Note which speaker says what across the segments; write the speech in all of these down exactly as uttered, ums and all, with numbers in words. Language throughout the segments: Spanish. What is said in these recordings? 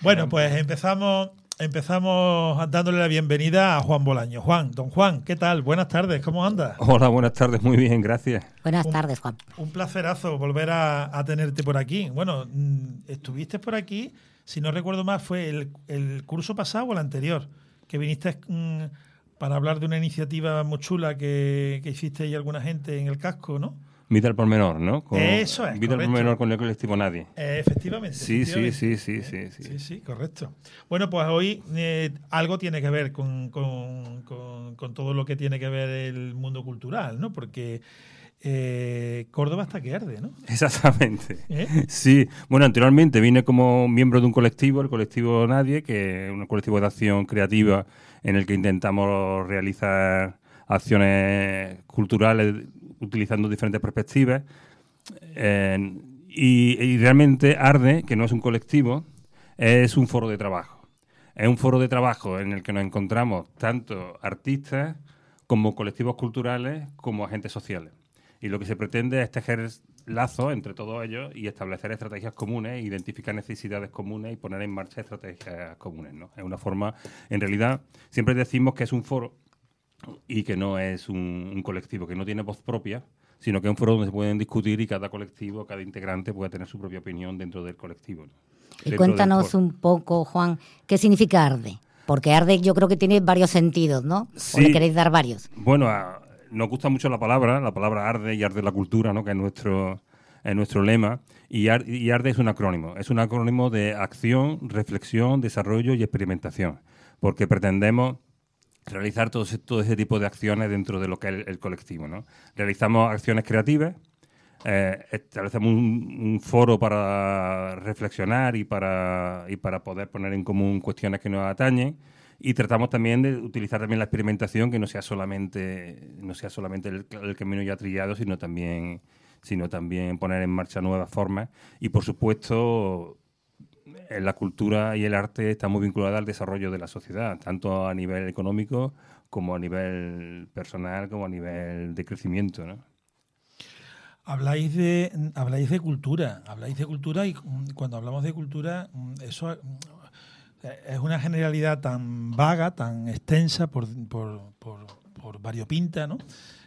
Speaker 1: Bueno, pues empezamos, empezamos dándole la bienvenida a Juan Bolaño. Juan, don Juan, ¿qué tal? Buenas tardes, ¿cómo andas?
Speaker 2: Hola, buenas tardes, muy bien, gracias.
Speaker 3: Buenas
Speaker 1: un,
Speaker 3: tardes, Juan.
Speaker 1: Un placerazo volver a, a tenerte por aquí. Bueno, estuviste por aquí, si no recuerdo mal, fue el, el curso pasado o el anterior, que viniste mmm, para hablar de una iniciativa muy chula que, que hiciste y alguna gente en el casco, ¿no?
Speaker 2: Vida al pormenor, ¿no? Con,
Speaker 1: Eso es,
Speaker 2: Vida al pormenor con el colectivo Nadie.
Speaker 1: Eh, efectivamente.
Speaker 2: Sí,
Speaker 1: efectivamente.
Speaker 2: sí, sí, sí, sí, sí.
Speaker 1: Sí, sí, correcto. Bueno, pues hoy eh, algo tiene que ver con, con, con, con todo lo que tiene que ver el mundo cultural, ¿no? Porque eh, Córdoba está que arde, ¿no?
Speaker 2: Exactamente.
Speaker 1: ¿Eh?
Speaker 2: Sí. Bueno, anteriormente vine como miembro de un colectivo, el colectivo Nadie, que es un colectivo de acción creativa en el que intentamos realizar acciones culturales utilizando diferentes perspectivas. Eh, y, y realmente Arde, que no es un colectivo, es un foro de trabajo. Es un foro de trabajo en el que nos encontramos tanto artistas como colectivos culturales como agentes sociales. Y lo que se pretende es tejer lazos entre todos ellos y establecer estrategias comunes, identificar necesidades comunes y poner en marcha estrategias comunes, ¿no? Es una forma, en realidad, siempre decimos que es un foro y que no es un, un colectivo, que no tiene voz propia, sino que es un foro donde se pueden discutir y cada colectivo, cada integrante puede tener su propia opinión dentro del colectivo, ¿no?
Speaker 3: Y
Speaker 2: Dentro
Speaker 3: cuéntanos un poco, Juan, ¿qué significa Arde? Porque Arde yo creo que tiene varios sentidos, ¿no?
Speaker 2: Sí.
Speaker 3: ¿O le queréis dar varios?
Speaker 2: Bueno, a, nos gusta mucho la palabra, la palabra arde y arde la cultura, ¿no? Que es nuestro, es nuestro lema. Y, ar, y arde es un acrónimo, es un acrónimo de acción, reflexión, desarrollo y experimentación, porque pretendemos realizar todo ese, todo ese tipo de acciones dentro de lo que es el, el colectivo, ¿no? Realizamos acciones creativas, eh, establecemos un, un foro para reflexionar y para, y para poder poner en común cuestiones que nos atañen, y tratamos también de utilizar también la experimentación, que no sea solamente, no sea solamente el, el camino ya trillado, sino también, sino también poner en marcha nuevas formas. Y por supuesto, la cultura y el arte están muy vinculadas al desarrollo de la sociedad, tanto a nivel económico como a nivel personal, como a nivel de crecimiento, ¿no?
Speaker 1: Habláis de, habláis de cultura, habláis de cultura y cuando hablamos de cultura, eso es una generalidad tan vaga, tan extensa, por, por, por, por variopinta, ¿no?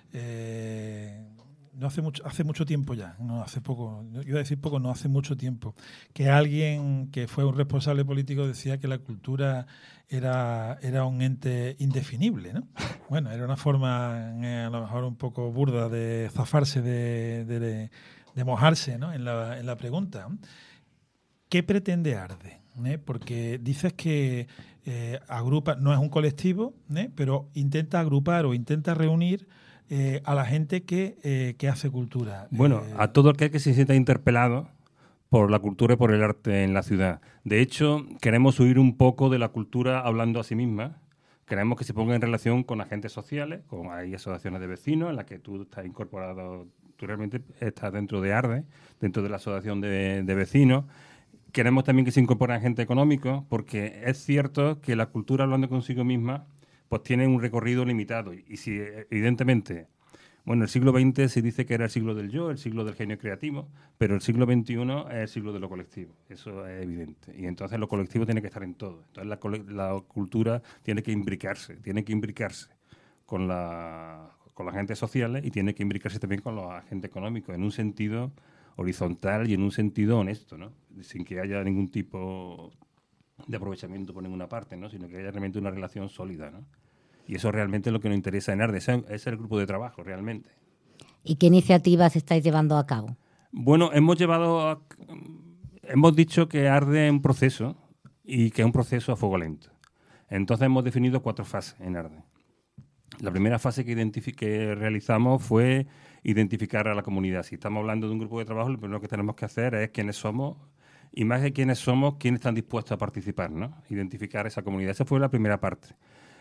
Speaker 1: Eh, no hace mucho, hace mucho tiempo ya, no hace poco, yo iba a decir poco, no hace mucho tiempo, que alguien que fue un responsable político decía que la cultura era, era un ente indefinible, ¿no? Bueno, era una forma eh, a lo mejor un poco burda de zafarse, de, de, de mojarse, ¿no? En la, en la pregunta. ¿Qué pretende Arde? ¿Eh? Porque dices que eh, agrupa, no es un colectivo, ¿eh? Pero intenta agrupar o intenta reunir eh, a la gente que, eh, que hace cultura.
Speaker 2: Bueno,
Speaker 1: eh,
Speaker 2: a todo aquel que se sienta interpelado por la cultura y por el arte en la ciudad. De hecho, queremos huir un poco de la cultura hablando a sí misma. Queremos que se ponga en relación con agentes sociales, con hay asociaciones de vecinos en las que tú estás incorporado, tú realmente estás dentro de Arde, dentro de la asociación de, de vecinos. Queremos también que se incorporen agentes económicos, porque es cierto que la cultura hablando consigo misma pues tiene un recorrido limitado. Y si, evidentemente, bueno, el siglo veinte se dice que era el siglo del yo, el siglo del genio creativo, pero el siglo veintiuno es el siglo de lo colectivo. Eso es evidente. Y entonces lo colectivo tiene que estar en todo. Entonces la, la cultura tiene que imbricarse, tiene que imbricarse con, la, con las agentes sociales y tiene que imbricarse también con los agentes económicos, en un sentido horizontal y en un sentido honesto, ¿no? Sin que haya ningún tipo de aprovechamiento por ninguna parte, ¿no? Sino que haya realmente una relación sólida, ¿no? Y eso realmente es lo que nos interesa en Arde, ese es el grupo de trabajo realmente.
Speaker 3: ¿Y qué iniciativas estáis llevando a cabo?
Speaker 2: Bueno, hemos llevado a, hemos dicho que Arde es un proceso y que es un proceso a fuego lento. Entonces hemos definido cuatro fases en Arde. La primera fase que, que realizamos fue identificar a la comunidad. Si estamos hablando de un grupo de trabajo, lo primero que tenemos que hacer es quiénes somos y más que quiénes somos, quiénes están dispuestos a participar, ¿no? Identificar esa comunidad. Esa fue la primera parte.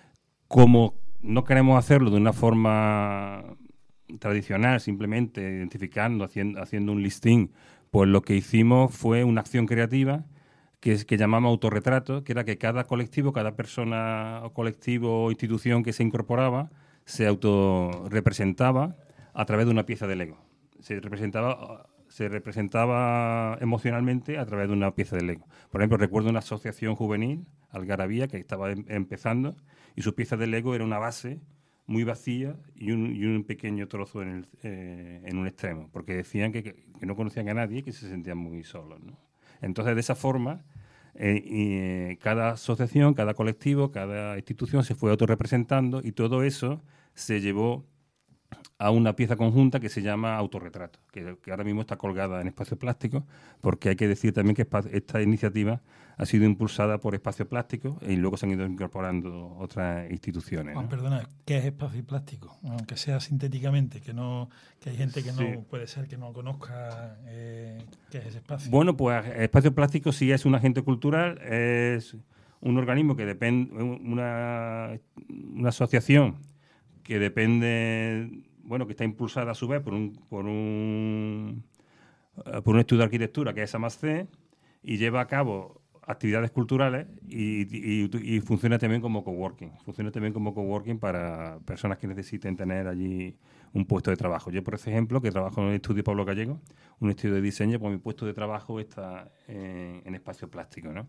Speaker 2: Como no queremos hacerlo de una forma tradicional, simplemente identificando, haciendo, haciendo un listing, pues lo que hicimos fue una acción creativa que, es, que llamamos autorretrato, que era que cada colectivo, cada persona o colectivo o institución que se incorporaba se autorrepresentaba a través de una pieza de Lego. Se representaba, se representaba emocionalmente a través de una pieza de Lego. Por ejemplo, recuerdo una asociación juvenil, Algarabía, que estaba em- empezando, y su pieza de Lego era una base muy vacía y un, y un pequeño trozo en, el, eh, en un extremo, porque decían que, que, que no conocían a nadie y que se sentían muy solos, ¿no? Entonces, de esa forma, eh, y, eh, cada asociación, cada colectivo, cada institución se fue autorrepresentando y todo eso se llevó a una pieza conjunta que se llama Autorretrato, que, que ahora mismo está colgada en Espacio Plástico, porque hay que decir también que esta, esta iniciativa ha sido impulsada por Espacio Plástico y luego se han ido incorporando otras instituciones,
Speaker 1: Juan,
Speaker 2: ¿no?
Speaker 1: perdona, ¿qué es espacio plástico? Aunque sea sintéticamente, que no que hay gente que
Speaker 2: Sí.
Speaker 1: no puede ser que no conozca eh, qué es ese espacio.
Speaker 2: Bueno, pues Espacio Plástico sí es un agente cultural, es un organismo que depende, una, una asociación que depende, bueno, que está impulsada a su vez por un, por un, eh, por un estudio de arquitectura que es AMASC y lleva a cabo actividades culturales y, y, y funciona también como coworking. Funciona también como coworking para personas que necesiten tener allí un puesto de trabajo. Yo, por ejemplo, que trabajo en el estudio Pablo Gallego, un estudio de diseño, pues mi puesto de trabajo está en, en Espacio Plástico, ¿no?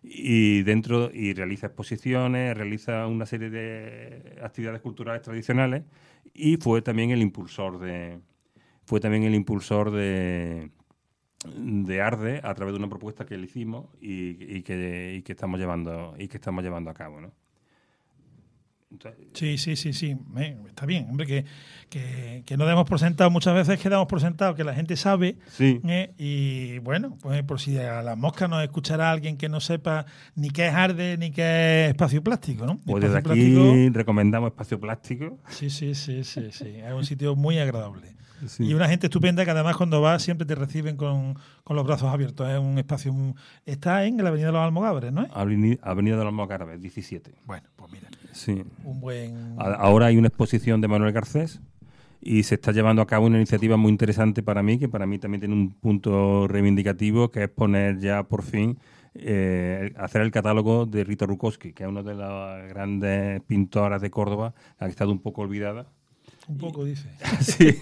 Speaker 2: Y dentro y realiza exposiciones, realiza una serie de actividades culturales tradicionales y fue también el impulsor de fue también el impulsor de de Arde a través de una propuesta que le hicimos y, y, que, y que estamos llevando y que estamos llevando a cabo, ¿no? Entonces,
Speaker 1: Sí, sí, sí, sí. Eh, está bien, hombre, que, que, que no demos por sentado. Muchas veces que damos por sentado que la gente sabe.
Speaker 2: sí.
Speaker 1: eh, y bueno, pues por si a las moscas nos escuchará alguien que no sepa ni qué es Arde ni qué es espacio plástico, ¿no?
Speaker 2: Pues desde
Speaker 1: Espacio
Speaker 2: aquí
Speaker 1: Plástico,
Speaker 2: recomendamos Espacio Plástico.
Speaker 1: sí, sí, sí, sí, sí. Es un sitio muy agradable.
Speaker 2: Sí.
Speaker 1: Y una gente estupenda que además cuando vas siempre te reciben con, con los brazos abiertos. Es un espacio... muy- Está en la Avenida de los Almogávares, ¿no es?
Speaker 2: Aveni- Avenida de los Almogárabes, diecisiete.
Speaker 1: Bueno, pues mira,
Speaker 2: Sí.
Speaker 1: un buen...
Speaker 2: A- Ahora hay una exposición de Manuel Garcés y se está llevando a cabo una iniciativa muy interesante para mí, que para mí también tiene un punto reivindicativo, que es poner ya por fin, eh, hacer el catálogo de Rita Rukowski, que es una de las grandes pintoras de Córdoba, que ha estado un poco olvidada.
Speaker 1: Un poco, dice.
Speaker 2: Sí.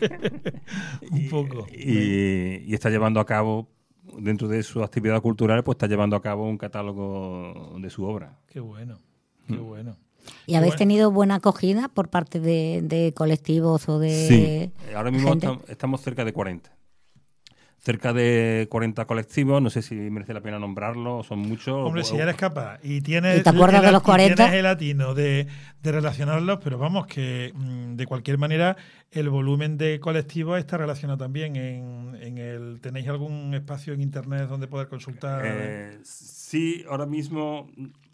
Speaker 1: Un poco.
Speaker 2: Y, y está llevando a cabo, dentro de su actividad cultural, pues está llevando a cabo un catálogo de su obra.
Speaker 1: Qué bueno, qué bueno.
Speaker 3: ¿Y habéis
Speaker 1: Bueno.
Speaker 3: tenido buena acogida por parte de, de colectivos o de
Speaker 2: Sí, ahora mismo
Speaker 3: gente?
Speaker 2: estam- estamos cerca de cuarenta. Cerca de cuarenta colectivos, no sé si merece la pena nombrarlo, son muchos.
Speaker 1: Hombre,
Speaker 2: o-
Speaker 1: si eres capaz y tienes,
Speaker 3: ¿Y te acuerdas
Speaker 1: el,
Speaker 3: de los
Speaker 1: y
Speaker 3: cuarenta?
Speaker 1: tienes el latino de, de relacionarlos, pero vamos, que mm, de cualquier manera el volumen de colectivos está relacionado también en, en el... ¿Tenéis algún espacio en internet donde poder consultar?
Speaker 2: Eh, sí, ahora mismo,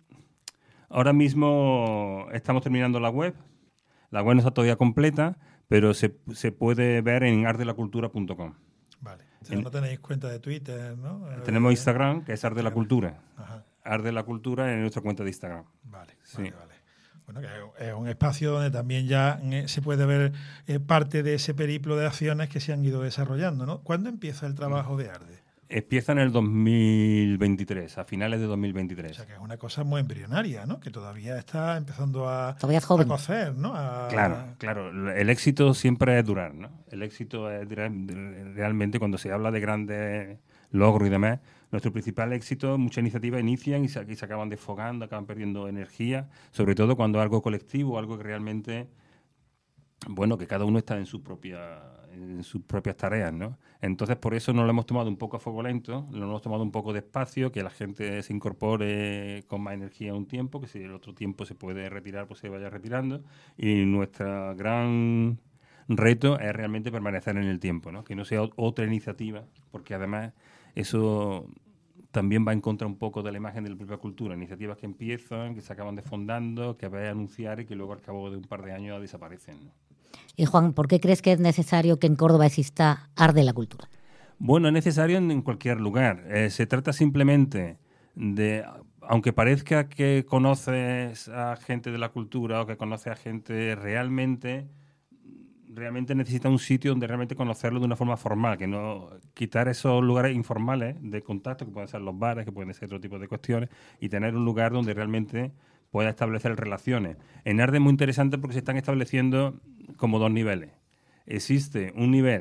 Speaker 2: ahora mismo estamos terminando la web. La web no está todavía completa, pero se, se puede ver en ardelacultura punto com.
Speaker 1: Vale. O sea,
Speaker 2: en-
Speaker 1: no tenéis cuenta de Twitter, ¿no? Eh,
Speaker 2: Tenemos Instagram, que es Arte de la Cultura.
Speaker 1: Ajá.
Speaker 2: Arte de la Cultura en nuestra cuenta de Instagram.
Speaker 1: Vale,
Speaker 2: Sí.
Speaker 1: vale, vale. Bueno, que es un espacio donde también ya eh, se puede ver eh, parte de ese periplo de acciones que se han ido desarrollando, ¿no? ¿Cuándo empieza el trabajo de Arde?
Speaker 2: Empieza en el dos mil veintitrés, a finales de dos mil
Speaker 1: O
Speaker 2: veintitrés.
Speaker 1: sea, que es una cosa muy embrionaria, ¿no? Que todavía está empezando a,
Speaker 3: Todavía es
Speaker 1: a
Speaker 3: joven.
Speaker 1: cocer, ¿no? A-
Speaker 2: Claro, claro. El éxito siempre es durar, ¿no? El éxito es dura- realmente cuando se habla de grandes logros y demás. Nuestro principal éxito, muchas iniciativas inician y se, y se acaban desfogando, acaban perdiendo energía, sobre todo cuando es algo colectivo, algo que realmente, bueno, que cada uno está en su propia, en sus propias tareas, ¿no? Entonces, por eso nos lo hemos tomado un poco a fuego lento, lo hemos tomado un poco despacio, que la gente se incorpore con más energía un tiempo, que si el otro tiempo se puede retirar, pues se vaya retirando. Y nuestra gran reto es realmente permanecer en el tiempo, ¿no? Que no sea otra iniciativa, porque además eso también va en contra un poco de la imagen de la propia cultura. Iniciativas que empiezan, que se acaban desfondando, que vais a anunciar y que luego al cabo de un par de años desaparecen, ¿no?
Speaker 3: Y Juan, ¿por qué crees que es necesario que en Córdoba exista Arde la Cultura?
Speaker 2: Bueno, es necesario en, en cualquier lugar. Eh, se trata simplemente de, aunque parezca que conoces a gente de la cultura o que conoces a gente realmente, realmente necesita un sitio donde realmente conocerlo de una forma formal, que no quitar esos lugares informales de contacto, que pueden ser los bares, que pueden ser otro tipo de cuestiones, y tener un lugar donde realmente pueda establecer relaciones. En Arde es muy interesante porque se están estableciendo como dos niveles. Existe un nivel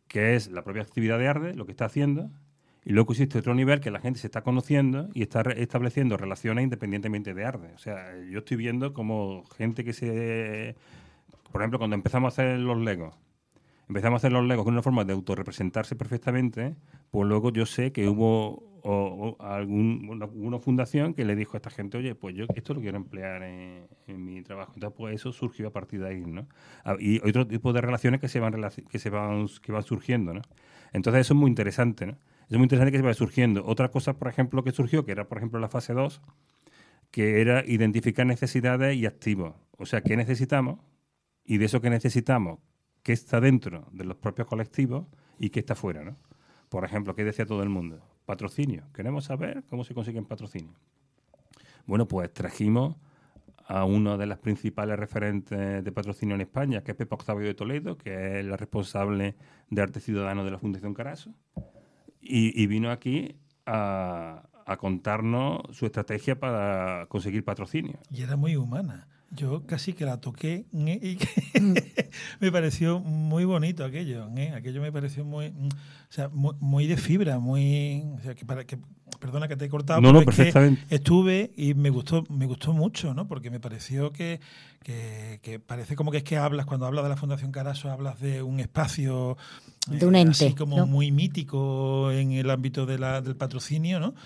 Speaker 2: que es la propia actividad de Arde, lo que está haciendo, y luego existe otro nivel que la gente se está conociendo y está re- estableciendo relaciones independientemente de Arde. O sea, yo estoy viendo como gente que se... Por ejemplo, cuando empezamos a hacer los Legos, empezamos a hacer los Legos con una forma de autorrepresentarse perfectamente, pues luego yo sé que hubo o, o algún, una, una fundación que le dijo a esta gente, oye, pues yo esto lo quiero emplear en, en mi trabajo. Entonces, pues eso surgió a partir de ahí, ¿no? Y otro tipo de relaciones que se van que se van que van surgiendo, ¿no? Entonces eso es muy interesante, ¿no? Es muy interesante que se vaya surgiendo. Otra cosa, por ejemplo, que surgió, que era, por ejemplo, la fase dos, que era identificar necesidades y activos. O sea, ¿qué necesitamos? Y de eso que necesitamos, ¿qué está dentro de los propios colectivos y qué está fuera, ¿no? Por ejemplo, ¿qué decía todo el mundo? Patrocinio. Queremos saber cómo se consiguen patrocinios. Bueno, pues trajimos a uno de las principales referentes de patrocinio en España, que es Pepa Octavio de Toledo, que es la responsable de Arte Ciudadano de la Fundación Caraso, y, y vino aquí a, a contarnos su estrategia para conseguir patrocinio.
Speaker 1: Y era muy humana. Yo casi que la toqué ¿eh? Y que me pareció muy bonito aquello. ¿eh? Aquello me pareció muy, o sea, muy, muy de fibra, muy, o sea, que para que perdona que te he cortado,
Speaker 2: No, no,
Speaker 1: pero es
Speaker 2: perfectamente.
Speaker 1: que estuve y me gustó, me gustó mucho, ¿no? Porque me pareció que, que, que parece como que es que hablas cuando hablas de la Fundación Caraso hablas de un espacio
Speaker 3: de un ente,
Speaker 1: así como
Speaker 3: ¿no?
Speaker 1: muy mítico en el ámbito de la, del patrocinio, ¿no?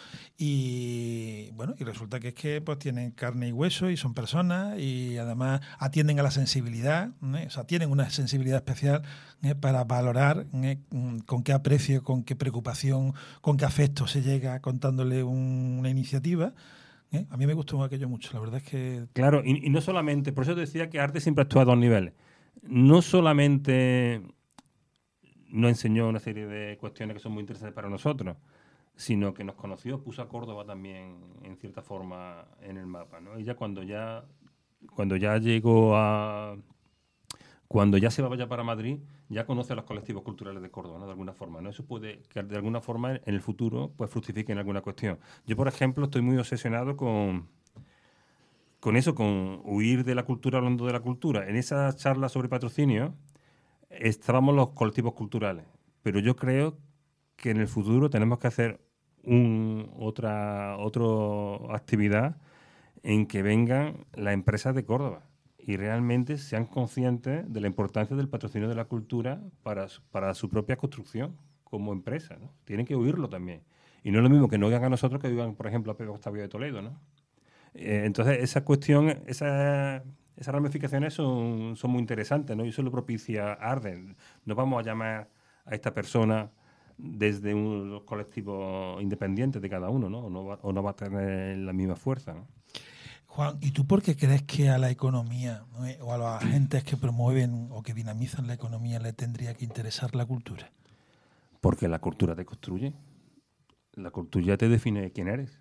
Speaker 1: Y bueno, y resulta que es que pues tienen carne y hueso y son personas y además atienden a la sensibilidad, ¿eh? O sea, tienen una sensibilidad especial ¿eh? para valorar ¿eh? con qué aprecio, con qué preocupación, con qué afecto se llega contándole un, una iniciativa. ¿eh? A mí me gustó aquello mucho, la verdad es que...
Speaker 2: Claro, y, y no solamente, por eso te decía que Arte siempre actúa a dos niveles. No solamente nos enseñó una serie de cuestiones que son muy interesantes para nosotros, sino que nos conoció, puso a Córdoba también en cierta forma en el mapa, ¿no? Y ya cuando ya cuando ya llegó a cuando ya se va ya para Madrid, ya conoce a los colectivos culturales de Córdoba, ¿no? De alguna forma, ¿no? Eso puede que de alguna forma en el futuro pues fructifique en alguna cuestión. Yo, por ejemplo, estoy muy obsesionado con con eso, con huir de la cultura hablando de la cultura. En esa charla sobre patrocinio estábamos los colectivos culturales, pero yo creo que en el futuro tenemos que hacer un, otra otra actividad en que vengan las empresas de Córdoba y realmente sean conscientes de la importancia del patrocinio de la cultura para, para su propia construcción como empresa, ¿no? Tienen que oírlo también. Y no es lo mismo que no oigan a nosotros que oigan, por ejemplo, a Pepe Octavio de Toledo, ¿no? Eh, entonces, esa cuestión, esa... Esas ramificaciones son, son muy interesantes, ¿no? Y eso lo propicia Arden. No vamos a llamar a esta persona desde un colectivo independiente de cada uno, ¿no? O no va, o no va a tener la misma fuerza, ¿no?
Speaker 1: Juan, ¿y tú por qué crees que a la economía, ¿no? o a las agentes que promueven o que dinamizan la economía le tendría que interesar la cultura?
Speaker 2: Porque la cultura te construye. La cultura te define quién eres.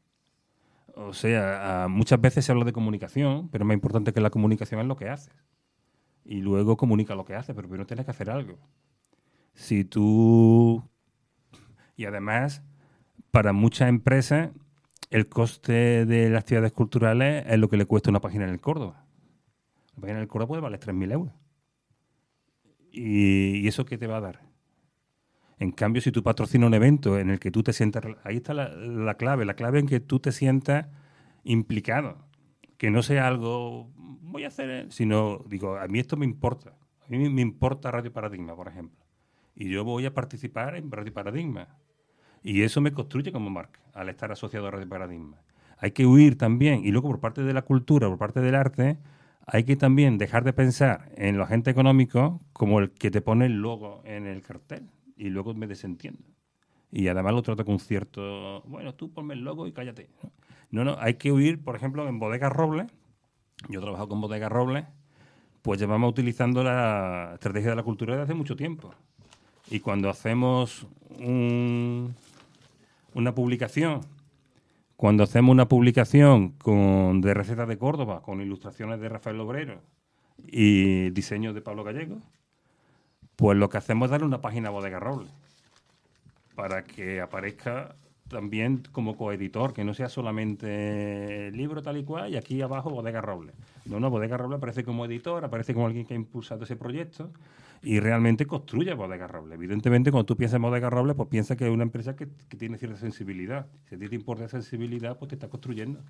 Speaker 2: O sea, muchas veces se habla de comunicación, pero más importante que la comunicación es lo que haces. Y luego comunica lo que haces, pero primero tienes que hacer algo. Si tú... Y además, para muchas empresas, el coste de las actividades culturales es lo que le cuesta una página en el Córdoba. La página en el Córdoba puede valer tres mil euros. ¿Y, ¿Y eso qué te va a dar? En cambio, si tú patrocinas un evento en el que tú te sientas... Ahí está la, la clave, la clave en que tú te sientas implicado. Que no sea algo, voy a hacer... Sino, digo, a mí esto me importa. A mí me importa Radio Paradigma, por ejemplo. Y yo voy a participar en Radio Paradigma. Y eso me construye como marca, al estar asociado a Radio Paradigma. Hay que huir también, y luego por parte de la cultura, por parte del arte, hay que también dejar de pensar en los agentes económicos como el que te pone el logo en el cartel. Y luego me desentiendo. Y además lo trato con cierto... Bueno, tú ponme el logo y cállate. No, no, hay que huir, por ejemplo, en Bodegas Robles. Yo he trabajado con Bodegas Robles. Pues llevamos utilizando la estrategia de la cultura desde hace mucho tiempo. Y cuando hacemos un, una publicación, cuando hacemos una publicación con, de recetas de Córdoba, con ilustraciones de Rafael Obrero y diseños de Pablo Gallego, pues lo que hacemos es darle una página a Bodega Robles para que aparezca también como coeditor, que no sea solamente libro tal y cual y aquí abajo Bodega Roble. No, no, Bodega Roble aparece como editor, aparece como alguien que ha impulsado ese proyecto y realmente construye Bodega Roble. Evidentemente, cuando tú piensas en Bodega Roble, pues piensas que es una empresa que, que tiene cierta sensibilidad. Si a ti te importa esa sensibilidad, pues te está construyendo.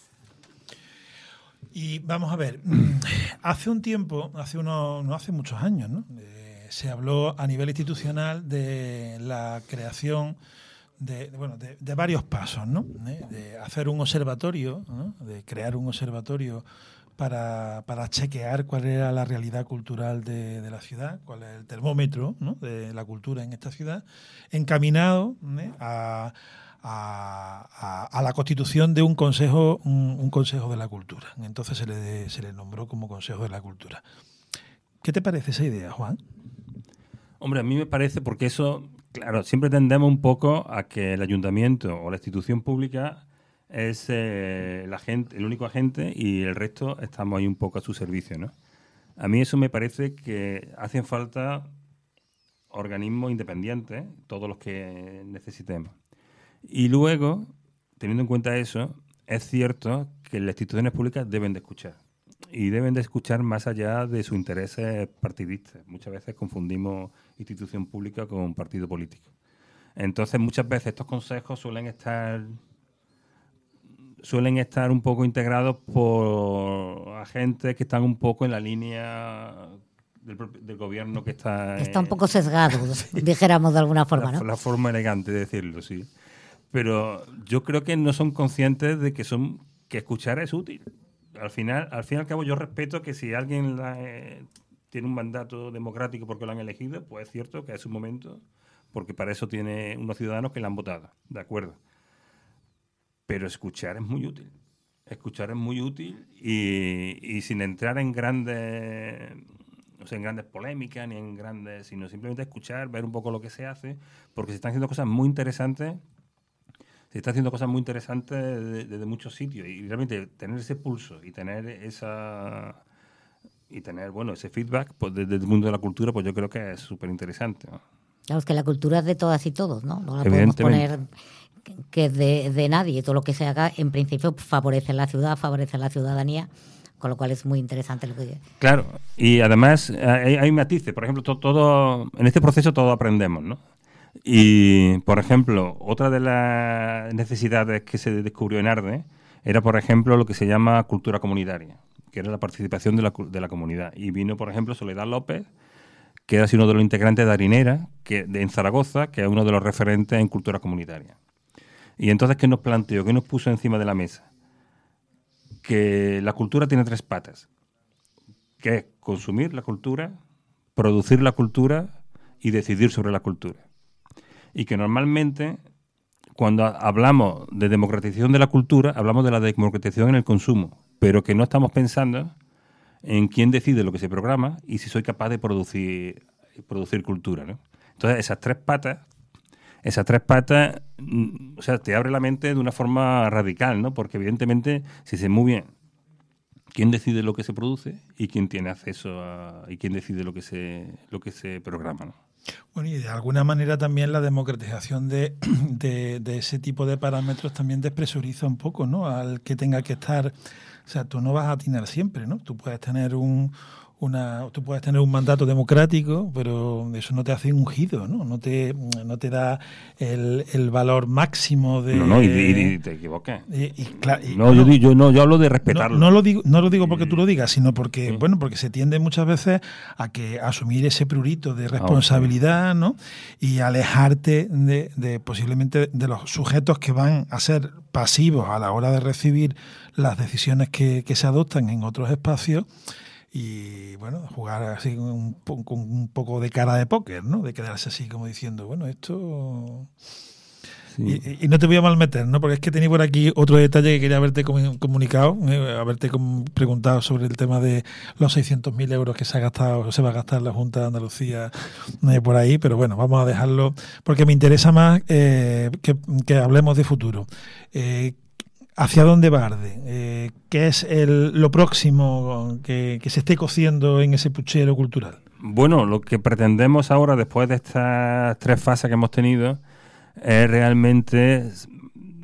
Speaker 1: Y vamos a ver, hace un tiempo, hace unos, no hace muchos años, ¿no? Eh, se habló a nivel institucional de la creación de, bueno, de, de varios pasos, ¿no? Eh, de hacer un observatorio, ¿no? De crear un observatorio para, para chequear cuál era la realidad cultural de, de la ciudad, cuál es el termómetro, ¿no? De la cultura en esta ciudad, encaminado, ¿eh? a A, a, a la constitución de un consejo un, un consejo de la cultura. Entonces se le, se le nombró como Consejo de la Cultura. ¿Qué te parece esa idea, Juan?
Speaker 2: Hombre, a mí me parece, porque eso, claro, siempre tendemos un poco a que el ayuntamiento o la institución pública es eh, la gente, el único agente y el resto estamos ahí un poco a su servicio, ¿no? A mí eso me parece que hacen falta organismos independientes, todos los que necesitemos. Y luego, teniendo en cuenta eso, es cierto que las instituciones públicas deben de escuchar. Y deben de escuchar más allá de sus intereses partidistas. Muchas veces confundimos institución pública con partido político. Entonces, muchas veces estos consejos suelen estar suelen estar un poco integrados por agentes que están un poco en la línea del, del gobierno que está...
Speaker 3: Está un poco sesgado, sí. Dijéramos de alguna forma,
Speaker 2: la,
Speaker 3: ¿no?
Speaker 2: La forma elegante de decirlo, sí. Pero yo creo que no son conscientes de que son que escuchar es útil. Al final, al fin y al cabo, yo respeto que si alguien la, eh, tiene un mandato democrático porque lo han elegido, pues es cierto que es un momento, porque para eso tiene unos ciudadanos que la han votado, de acuerdo. Pero escuchar es muy útil. Escuchar es muy útil y, y sin entrar en grandes, o sea, en grandes polémicas ni en grandes, sino simplemente escuchar, ver un poco lo que se hace, porque se están haciendo cosas muy interesantes. Se está haciendo cosas muy interesantes desde de, de muchos sitios y realmente tener ese pulso y tener esa y tener bueno ese feedback pues, desde el mundo de la cultura, pues yo creo que es súper interesante, ¿no?
Speaker 3: Claro, es que la cultura es de todas y todos, ¿no? No la podemos poner que es de, de nadie. Todo lo que se haga, en principio, favorece a la ciudad, favorece a la ciudadanía, con lo cual es muy interesante lo que...
Speaker 2: Claro, y además hay, hay matices. Por ejemplo, todo, todo en este proceso todo aprendemos, ¿no? Y, por ejemplo, otra de las necesidades que se descubrió en ARDE era, por ejemplo, lo que se llama cultura comunitaria, que era la participación de la, de la comunidad. Y vino, por ejemplo, Soledad López, que era uno de los integrantes de Harinera, que, de, en Zaragoza, que es uno de los referentes en cultura comunitaria. Y entonces, ¿qué nos planteó? ¿Qué nos puso encima de la mesa? Que la cultura tiene tres patas, que es consumir la cultura, producir la cultura y decidir sobre la cultura. Y que normalmente, cuando hablamos de democratización de la cultura, hablamos de la democratización en el consumo, pero que no estamos pensando en quién decide lo que se programa y si soy capaz de producir, producir cultura, ¿no? Entonces, esas tres patas, esas tres patas, o sea, te abre la mente de una forma radical, ¿no? Porque evidentemente, si se muy bien quién decide lo que se produce y quién tiene acceso a, y quién decide lo que se, lo que se programa, ¿no?
Speaker 1: Bueno, y de alguna manera también la democratización de, de, de ese tipo de parámetros también despresuriza un poco, ¿no? Al que tenga que estar, o sea, tú no vas a atinar siempre, ¿no? Tú puedes tener un una, tú puedes tener un mandato democrático, pero eso no te hace ungido, ¿no? No te, no te da el, el valor máximo de...
Speaker 2: No, no, y, y, y te equivocas.
Speaker 1: Y, y, claro, y,
Speaker 2: no, yo, yo, no, yo hablo de respetarlo.
Speaker 1: No, no, lo digo, no lo digo porque tú lo digas, sino porque, sí. bueno, porque se tiende muchas veces a que asumir ese prurito de responsabilidad, ¿no? Y alejarte de, de posiblemente de los sujetos que van a ser pasivos a la hora de recibir las decisiones que, que se adoptan en otros espacios. Y, bueno, jugar así con un, con un poco de cara de póker, ¿no? De quedarse así como diciendo, bueno, esto... Sí. Y, y no te voy a malmeter, ¿no? Porque es que tenía por aquí otro detalle que quería haberte comunicado, eh, haberte preguntado sobre el tema de los seiscientos mil euros que se ha gastado, se va a gastar la Junta de Andalucía eh, por ahí, pero bueno, vamos a dejarlo, porque me interesa más eh, que, que hablemos de futuro. Eh, ¿Hacia dónde va ARDE? Eh, ¿Qué es el, lo próximo que, que se esté cociendo en ese puchero cultural?
Speaker 2: Bueno, lo que pretendemos ahora, después de estas tres fases que hemos tenido, es realmente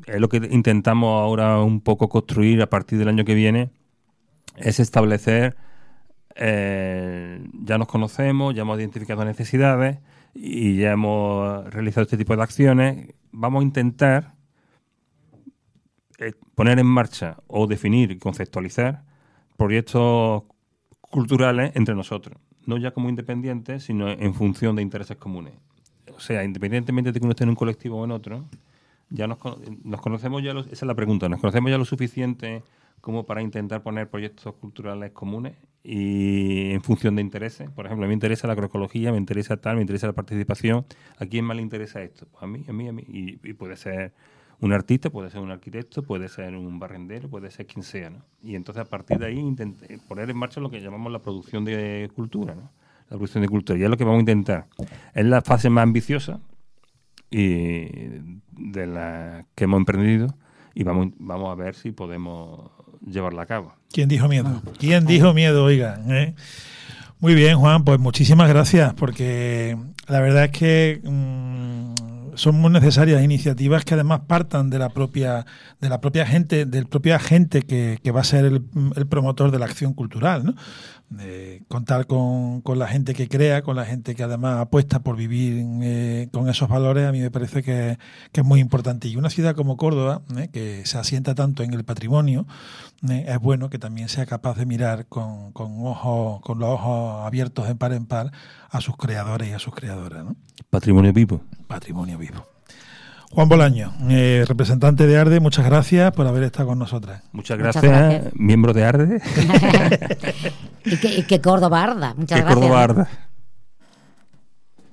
Speaker 2: es lo que intentamos ahora un poco construir a partir del año que viene, es establecer, eh, ya nos conocemos, ya hemos identificado necesidades y ya hemos realizado este tipo de acciones. Vamos a intentar eh, poner en marcha o definir y conceptualizar proyectos culturales entre nosotros, no ya como independientes, sino en función de intereses comunes. O sea, independientemente de que uno esté en un colectivo o en otro, ya nos, nos conocemos ya, lo, esa es la pregunta, nos conocemos ya lo suficiente como para intentar poner proyectos culturales comunes y en función de intereses. Por ejemplo, a mí me interesa la agroecología, me interesa tal, me interesa la participación. ¿A quién más le interesa esto? Pues a mí, a mí, a mí. Y, y puede ser un artista, puede ser un arquitecto, puede ser un barrendero, puede ser quien sea, ¿no? Y entonces a partir de ahí intenté poner en marcha lo que llamamos la producción de cultura, ¿no? La producción de cultura. Y es lo que vamos a intentar. Es la fase más ambiciosa y de la que hemos emprendido y vamos, vamos a ver si podemos llevarla a cabo.
Speaker 1: ¿Quién dijo miedo? ¿Quién dijo miedo, oiga? ¿eh? Muy bien, Juan, pues muchísimas gracias, porque la verdad es que mmm, son muy necesarias iniciativas que además partan de la propia de la propia gente, del propia gente que, que va a ser el, el promotor de la acción cultural, ¿no? De contar con, con la gente que crea, con la gente que además apuesta por vivir eh, con esos valores, a mí me parece que, que es muy importante. Y una ciudad como Córdoba, eh, que se asienta tanto en el patrimonio, eh, es bueno que también sea capaz de mirar con, con, ojos, con los ojos abiertos de par en par a sus creadores y a sus creadoras, ¿no?
Speaker 2: Patrimonio vivo.
Speaker 1: Patrimonio vivo. Juan Bolaño, eh, representante de ARDE, muchas gracias por haber estado con nosotras.
Speaker 2: Muchas gracias, muchas gracias. Miembro de ARDE.
Speaker 3: y, que, y que Córdoba arda. Muchas
Speaker 2: que
Speaker 3: gracias.
Speaker 2: Córdoba arda.